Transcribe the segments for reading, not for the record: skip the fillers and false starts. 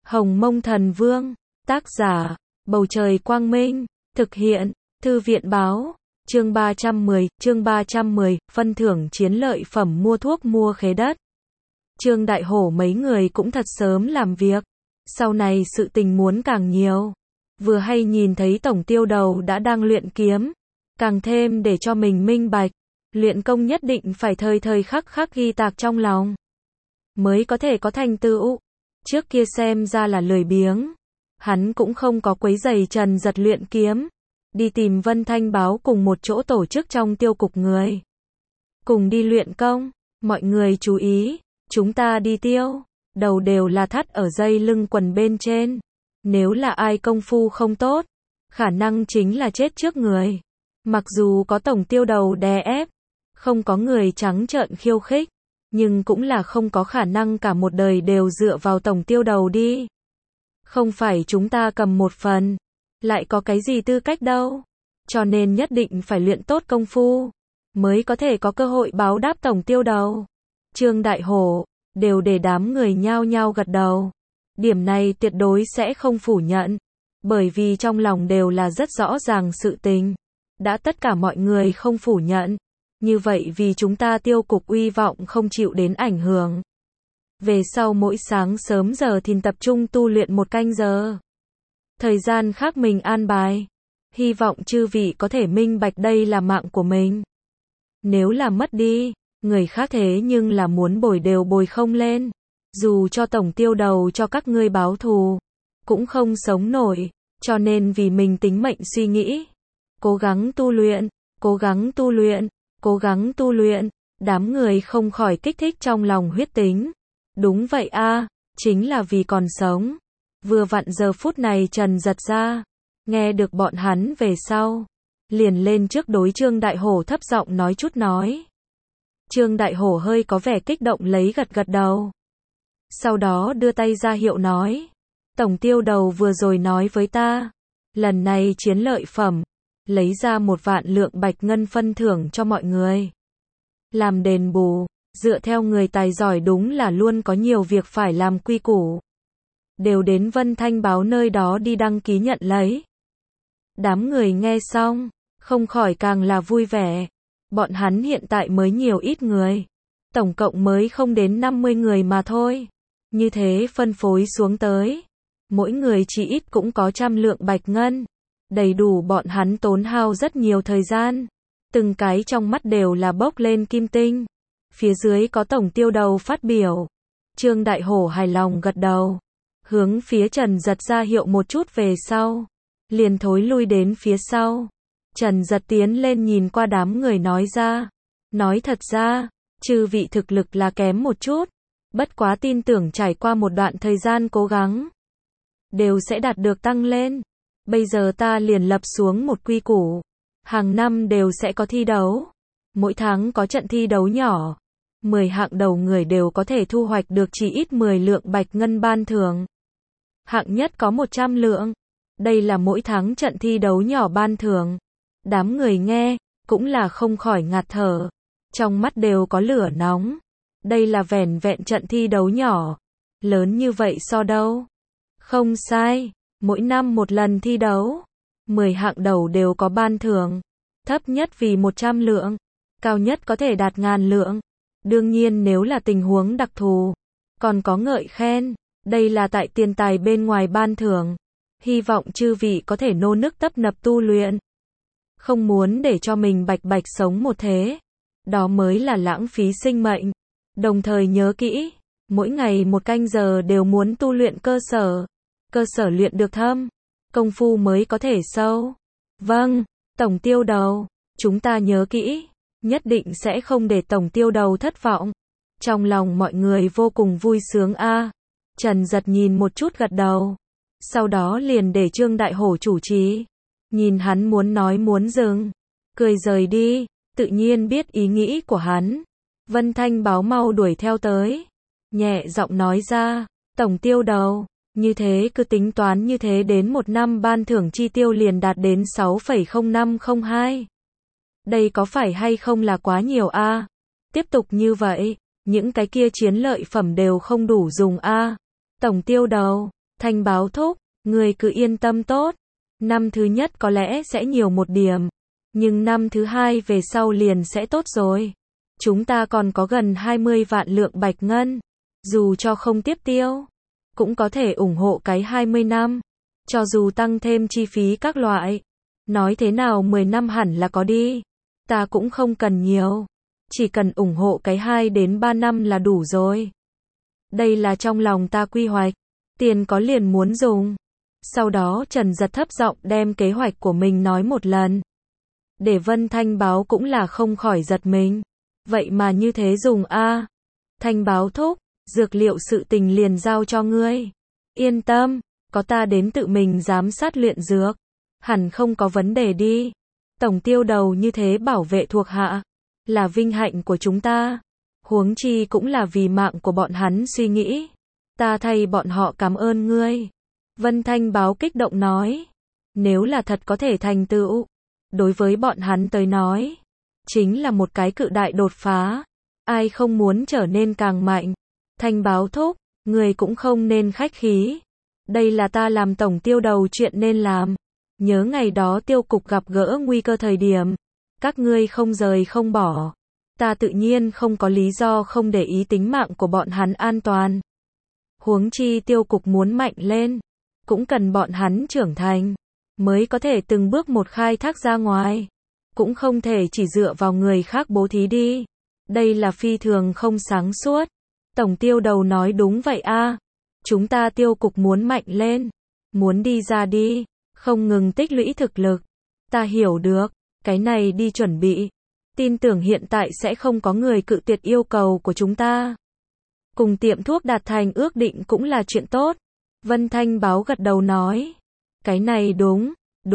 Hồng Mông Thần Vương, tác giả, Bầu Trời Quang Minh, thực hiện, Thư viện Báo, chương 310, phân thưởng chiến lợi phẩm mua thuốc mua khế đất. Trương Đại Hổ mấy người cũng thật sớm làm việc, sau này sự tình muốn càng nhiều. Vừa hay nhìn thấy Tổng Tiêu Đầu đã đang luyện kiếm, càng thêm để cho mình minh bạch, luyện công nhất định phải thời thời khắc khắc ghi tạc trong lòng, mới có thể có thành tựu. Trước kia xem ra là lười biếng, hắn cũng không có quấy rầy Trần Giật luyện kiếm, đi tìm Vân Thanh Báo cùng một chỗ tổ chức trong tiêu cục người, cùng đi luyện công. Mọi người chú ý, chúng ta đi tiêu, đầu đều là thắt ở dây lưng quần bên trên, nếu là ai công phu không tốt, khả năng chính là chết trước người. Mặc dù có Tổng Tiêu Đầu đè ép, không có người trắng trợn khiêu khích, nhưng cũng là không có khả năng cả một đời đều dựa vào Tổng Tiêu Đầu đi. Không phải chúng ta cầm một phần, lại có cái gì tư cách đâu. Cho nên nhất định phải luyện tốt công phu, mới có thể có cơ hội báo đáp Tổng Tiêu Đầu. Trương Đại Hổ, đều để đám người nhao nhao gật đầu. Điểm này tuyệt đối sẽ không phủ nhận, bởi vì trong lòng đều là rất rõ ràng sự tình. Đã tất cả mọi người không phủ nhận, như vậy vì chúng ta tiêu cục uy vọng không chịu đến ảnh hưởng. Về sau mỗi sáng sớm giờ thìn tập trung tu luyện 1 canh giờ. Thời gian khác mình an bài. Hy vọng chư vị có thể minh bạch đây là mạng của mình. Nếu là mất đi, người khác thế nhưng là muốn bồi đều bồi không lên. Dù cho Tổng Tiêu Đầu cho các ngươi báo thù, cũng không sống nổi. Cho nên vì mình tính mệnh suy nghĩ. Cố gắng tu luyện, cố gắng tu luyện, cố gắng tu luyện. Đám người không khỏi kích thích trong lòng huyết tính. Đúng vậy a, chính là vì còn sống. Vừa vặn giờ phút này Trần Giật ra, nghe được bọn hắn về sau, liền lên trước đối Trương Đại Hổ thấp giọng nói chút nói. Trương Đại Hổ hơi có vẻ kích động lấy gật gật đầu. Sau đó đưa tay ra hiệu nói, Tổng Tiêu Đầu vừa rồi nói với ta, lần này chiến lợi phẩm, lấy ra 1 vạn lượng bạch ngân phân thưởng cho mọi người. Làm đền bù, dựa theo người tài giỏi đúng là luôn có nhiều việc phải làm quy củ. Đều đến Vân Thanh Báo nơi đó đi đăng ký nhận lấy. Đám người nghe xong, không khỏi càng là vui vẻ. Bọn hắn hiện tại mới nhiều ít người. Tổng cộng mới không đến 50 người mà thôi. Như thế phân phối xuống tới. Mỗi người chỉ ít cũng có 100 lượng bạch ngân. Đầy đủ bọn hắn tốn hao rất nhiều thời gian. Từng cái trong mắt đều là bốc lên kim tinh. Phía dưới có Tổng Tiêu Đầu phát biểu. Trương Đại Hổ hài lòng gật đầu. Hướng phía Trần Giật ra hiệu một chút về sau. Liền thối lui đến phía sau. Trần Giật tiến lên nhìn qua đám người nói ra. Nói thật ra, chư vị thực lực là kém một chút. Bất quá tin tưởng trải qua một đoạn thời gian cố gắng, đều sẽ đạt được tăng lên. Bây giờ ta liền lập xuống một quy củ. Hàng năm đều sẽ có thi đấu. Mỗi tháng có trận thi đấu nhỏ. 10 hạng đầu người đều có thể thu hoạch được chỉ ít 10 lượng bạch ngân ban thưởng. Hạng nhất có 100 lượng. Đây là mỗi tháng trận thi đấu nhỏ ban thưởng. Đám người nghe, cũng là không khỏi ngạt thở. Trong mắt đều có lửa nóng. Đây là vẻn vẹn trận thi đấu nhỏ. Lớn như vậy so đâu? Không sai, mỗi năm 1 lần thi đấu. 10 hạng đầu đều có ban thưởng. Thấp nhất vì 100 lượng. Cao nhất có thể đạt 1000 lượng. Đương nhiên nếu là tình huống đặc thù, còn có ngợi khen. Đây là tại tiền tài bên ngoài ban thưởng. Hy vọng chư vị có thể nô nức tấp nập tu luyện. Không muốn để cho mình bạch bạch sống một thế. Đó mới là lãng phí sinh mệnh. Đồng thời nhớ kỹ, mỗi ngày 1 canh giờ đều muốn tu luyện cơ sở. Cơ sở luyện được thâm, công phu mới có thể sâu. Vâng, Tổng Tiêu Đầu, chúng ta nhớ kỹ, nhất định sẽ không để Tổng Tiêu Đầu thất vọng. Trong lòng mọi người vô cùng vui sướng a. Trần Giật nhìn một chút gật đầu. Sau đó liền để Trương Đại Hổ chủ trì. Nhìn hắn muốn nói muốn dừng, cười rời đi, tự nhiên biết ý nghĩ của hắn. Vân Thanh Báo mau đuổi theo tới. Nhẹ giọng nói ra, Tổng Tiêu Đầu, như thế cứ tính toán như thế đến 1 năm ban thưởng chi tiêu liền đạt đến 6,0502. Đây có phải hay không là quá nhiều a? Tiếp tục như vậy, những cái kia chiến lợi phẩm đều không đủ dùng a. Tổng Tiêu Đầu, Thanh báo thúc, người cứ yên tâm tốt. Năm thứ nhất có lẽ sẽ nhiều một điểm, nhưng năm thứ hai về sau liền sẽ tốt rồi. Chúng ta còn có gần 20 vạn lượng bạch ngân. Dù cho không tiếp tiêu, cũng có thể ủng hộ cái 20 năm. Cho dù tăng thêm chi phí các loại. Nói thế nào 10 năm hẳn là có đi. Ta cũng không cần nhiều. Chỉ cần ủng hộ cái 2 đến 3 năm là đủ rồi. Đây là trong lòng ta quy hoạch. Tiền có liền muốn dùng. Sau đó Trần Giật thấp giọng đem kế hoạch của mình nói một lần. Để Vân Thanh báo cũng là không khỏi giật mình. Vậy mà như thế dùng a? Thanh báo thúc, dược liệu sự tình liền giao cho ngươi. Yên tâm, có ta đến tự mình giám sát luyện dược. Hẳn không có vấn đề đi. Tổng tiêu đầu như thế bảo vệ thuộc hạ. Là vinh hạnh của chúng ta. Huống chi cũng là vì mạng của bọn hắn suy nghĩ. Ta thay bọn họ cảm ơn ngươi. Vân Thanh báo kích động nói. Nếu là thật có thể thành tựu, đối với bọn hắn tới nói, chính là một cái cự đại đột phá. Ai không muốn trở nên càng mạnh. Thanh báo thúc, người cũng không nên khách khí. Đây là ta làm tổng tiêu đầu chuyện nên làm. Nhớ ngày đó tiêu cục gặp gỡ nguy cơ thời điểm. Các ngươi không rời không bỏ. Ta tự nhiên không có lý do không để ý tính mạng của bọn hắn an toàn. Huống chi tiêu cục muốn mạnh lên, cũng cần bọn hắn trưởng thành, mới có thể từng bước một khai thác ra ngoài. Cũng không thể chỉ dựa vào người khác bố thí đi. Đây là phi thường không sáng suốt. Tổng tiêu đầu nói đúng vậy a. Chúng ta tiêu cục muốn mạnh lên, muốn đi ra đi, không ngừng tích lũy thực lực. Ta hiểu được, cái này đi chuẩn bị. Tin tưởng hiện tại sẽ không có người cự tuyệt yêu cầu của chúng ta. Cùng tiệm thuốc đạt thành ước định cũng là chuyện tốt. Vân Thanh báo gật đầu nói. Cái này đúng,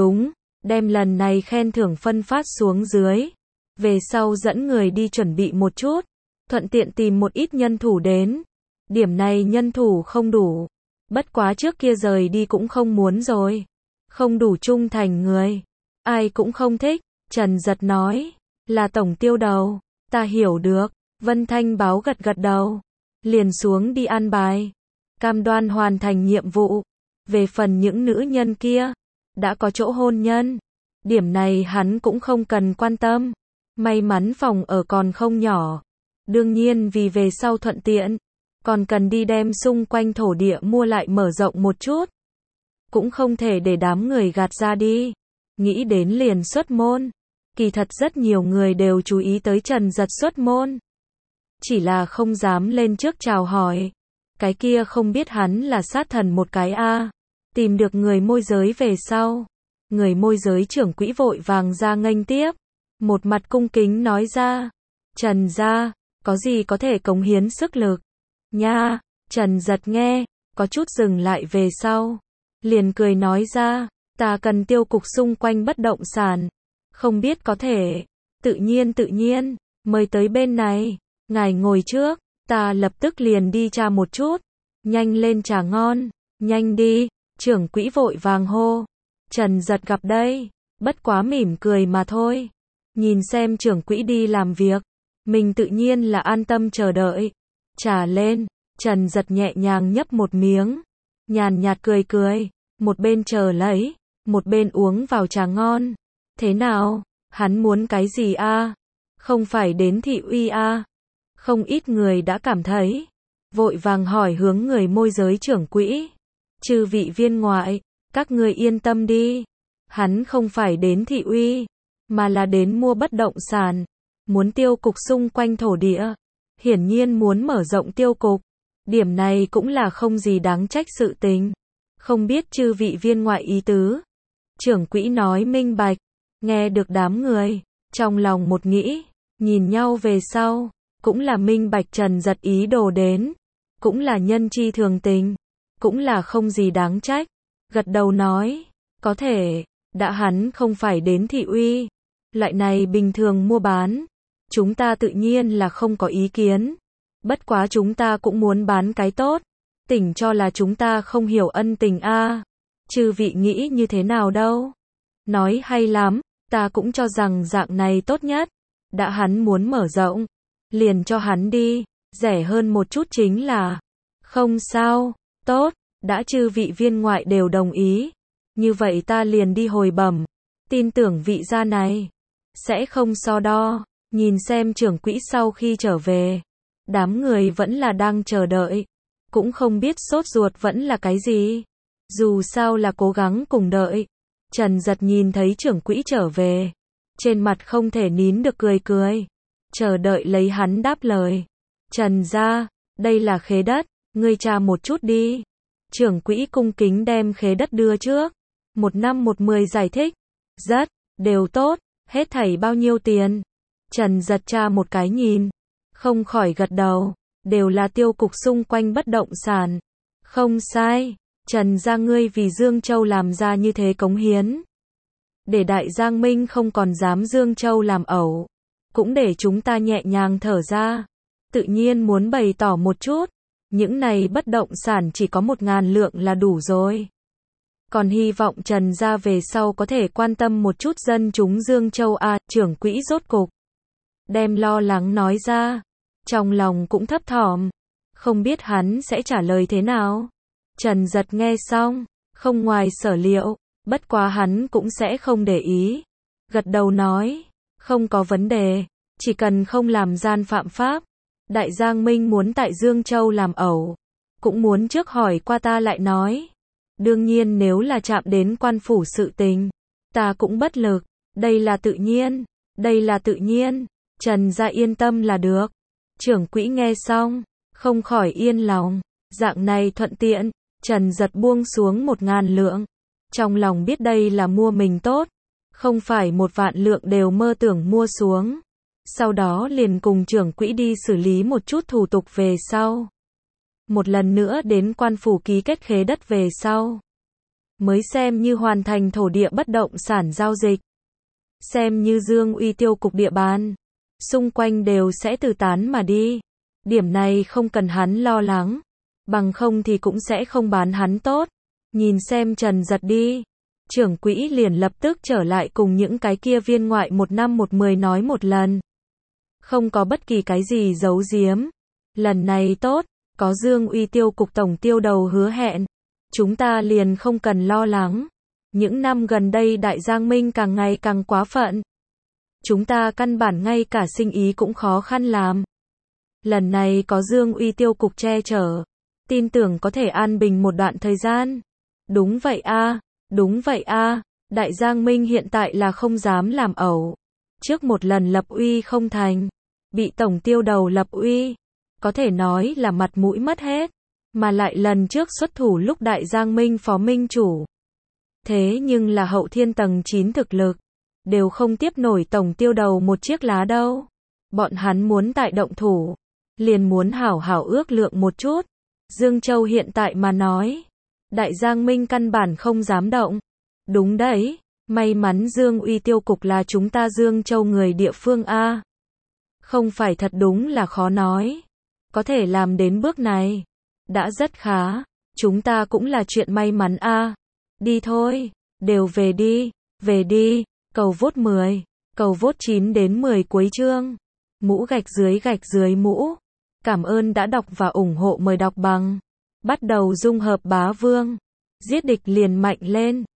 đem lần này khen thưởng phân phát xuống dưới. Về sau dẫn người đi chuẩn bị một chút, thuận tiện tìm một ít nhân thủ đến. Điểm này nhân thủ không đủ. Bất quá trước kia rời đi cũng không muốn rồi. Không đủ trung thành người. Ai cũng không thích. Trần Giật nói. Là tổng tiêu đầu. Ta hiểu được. Vân Thanh báo gật gật đầu. Liền xuống đi an bài. Cam đoan hoàn thành nhiệm vụ. Về phần những nữ nhân kia, đã có chỗ hôn nhân. Điểm này hắn cũng không cần quan tâm. May mắn phòng ở còn không nhỏ. Đương nhiên vì về sau thuận tiện, còn cần đi đem xung quanh thổ địa mua lại mở rộng một chút. Cũng không thể để đám người gạt ra đi. Nghĩ đến liền xuất môn. Kỳ thật rất nhiều người đều chú ý tới Trần Giật xuất môn. Chỉ là không dám lên trước chào hỏi. Cái kia không biết hắn là sát thần một cái a. Tìm được người môi giới về sau. Người môi giới trưởng quỹ vội vàng ra nghênh tiếp. Một mặt cung kính nói ra. Trần gia, có gì có thể cống hiến sức lực. Nha, Trần Giật nghe, có chút dừng lại về sau. Liền cười nói ra, ta cần tiêu cục xung quanh bất động sản. Không biết có thể. Tự nhiên, mời tới bên này. Ngài ngồi trước, ta lập tức liền đi tra một chút. Nhanh lên trà ngon, nhanh đi, trưởng quỹ vội vàng hô. Trần Giật gặp đây, bất quá mỉm cười mà thôi. Nhìn xem trưởng quỹ đi làm việc, mình tự nhiên là an tâm chờ đợi. Trà lên, Trần Giật nhẹ nhàng nhấp một miếng, nhàn nhạt cười, một bên chờ lấy, một bên uống vào trà ngon. Thế nào, hắn muốn cái gì a? Không phải đến thị uy a? Không ít người đã cảm thấy, vội vàng hỏi hướng người môi giới trưởng quỹ. Chư vị viên ngoại, các người yên tâm đi. Hắn không phải đến thị uy, mà là đến mua bất động sản. Muốn tiêu cục xung quanh thổ địa. Hiển nhiên muốn mở rộng tiêu cục. Điểm này cũng là không gì đáng trách sự tình. Không biết chư vị viên ngoại ý tứ. Trưởng quỹ nói minh bạch. Nghe được đám người, trong lòng một nghĩ, nhìn nhau về sau, cũng là minh bạch Trần Giật ý đồ đến. Cũng là nhân chi thường tình. Cũng là không gì đáng trách. Gật đầu nói, có thể, đã hắn không phải đến thị uy. Loại này bình thường mua bán. Chúng ta tự nhiên là không có ý kiến. Bất quá chúng ta cũng muốn bán cái tốt. Tỉnh cho là chúng ta không hiểu ân tình a. Chư vị nghĩ như thế nào đâu. Nói hay lắm, ta cũng cho rằng dạng này tốt nhất. Đã hắn muốn mở rộng, liền cho hắn đi. Rẻ hơn một chút chính là. Không sao, tốt, Đã chư vị viên ngoại đều đồng ý, như vậy ta liền đi hồi bẩm, tin tưởng vị gia này sẽ không so đo. Nhìn xem trưởng quỹ sau khi trở về, đám người vẫn là đang chờ đợi, cũng không biết sốt ruột vẫn là cái gì. Dù sao là cố gắng cùng đợi. Trần Giật nhìn thấy trưởng quỹ trở về, trên mặt không thể nín được cười cười, chờ đợi lấy hắn đáp lời. Trần gia, đây là khế đất, ngươi tra một chút đi. Trưởng quỹ cung kính đem khế đất đưa trước. 1/10 giải thích. Rất, đều tốt, hết thảy bao nhiêu tiền? Trần Giật tra một cái nhìn, không khỏi gật đầu, đều là tiêu cục xung quanh bất động sản. Không sai, Trần gia ngươi vì Dương Châu làm ra như thế cống hiến. Để Đại Giang Minh không còn dám Dương Châu làm ẩu, cũng để chúng ta nhẹ nhàng thở ra. Tự nhiên muốn bày tỏ một chút, những này bất động sản chỉ có 1.000 lượng là đủ rồi. Còn hy vọng Trần gia về sau có thể quan tâm một chút dân chúng Dương Châu a. Trưởng quỹ rốt cục đem lo lắng nói ra, trong lòng cũng thấp thỏm, không biết hắn sẽ trả lời thế nào. Trần Giật nghe xong, không ngoài sở liệu, bất quá hắn cũng sẽ không để ý. Gật đầu nói, không có vấn đề, chỉ cần không làm gian phạm pháp. Đại Giang Minh muốn tại Dương Châu làm ẩu, cũng muốn trước hỏi qua ta lại nói. Đương nhiên nếu là chạm đến quan phủ sự tình, ta cũng bất lực, đây là tự nhiên, đây là tự nhiên. Trần gia yên tâm là được. Trưởng quỹ nghe xong, không khỏi yên lòng, dạng này thuận tiện. Trần Giật buông xuống 1.000 lượng, trong lòng biết đây là mua mình tốt, không phải 1 vạn lượng đều mơ tưởng mua xuống. Sau đó liền cùng trưởng quỹ đi xử lý một chút thủ tục về sau. Một lần nữa đến quan phủ ký kết khế đất về sau, mới xem như hoàn thành thổ địa bất động sản giao dịch. Xem như Dương Uy tiêu cục địa bàn, xung quanh đều sẽ từ tán mà đi. Điểm này không cần hắn lo lắng, bằng không thì cũng sẽ không bán hắn tốt. Nhìn xem Trần Giật đi, trưởng quỹ liền lập tức trở lại cùng những cái kia viên ngoại 1/10 nói một lần. Không có bất kỳ cái gì giấu giếm. Lần này tốt, có Dương Uy tiêu cục tổng tiêu đầu hứa hẹn, chúng ta liền không cần lo lắng. Những năm gần đây Đại Giang Minh càng ngày càng quá phận, chúng ta căn bản ngay cả sinh ý cũng khó khăn làm. Lần này có Dương Uy tiêu cục che chở, tin tưởng có thể an bình một đoạn thời gian. Đúng vậy a, đúng vậy a. Đại Giang Minh hiện tại là không dám làm ẩu. Trước một lần lập uy không thành, bị tổng tiêu đầu lập uy, có thể nói là mặt mũi mất hết. Mà lại lần trước xuất thủ lúc Đại Giang Minh phó minh chủ, thế nhưng là hậu thiên tầng 9 thực lực, đều không tiếp nổi tổng tiêu đầu một chiếc lá đâu. Bọn hắn muốn tại động thủ, liền muốn hảo hảo ước lượng một chút. Dương Châu hiện tại mà nói, Đại Giang Minh căn bản không dám động. Đúng đấy, may mắn Dương Uy tiêu cục là chúng ta Dương Châu người địa phương a. Không phải thật đúng là khó nói. Có thể làm đến bước này, đã rất khá. Chúng ta cũng là chuyện may mắn a. Đi thôi, đều về đi. Cầu vote 10, cầu vote 9 đến 10 cuối chương. Mũ gạch dưới mũ. Cảm ơn đã đọc và ủng hộ, mời đọc bằng. Bắt đầu dung hợp bá vương. Giết địch liền mạnh lên.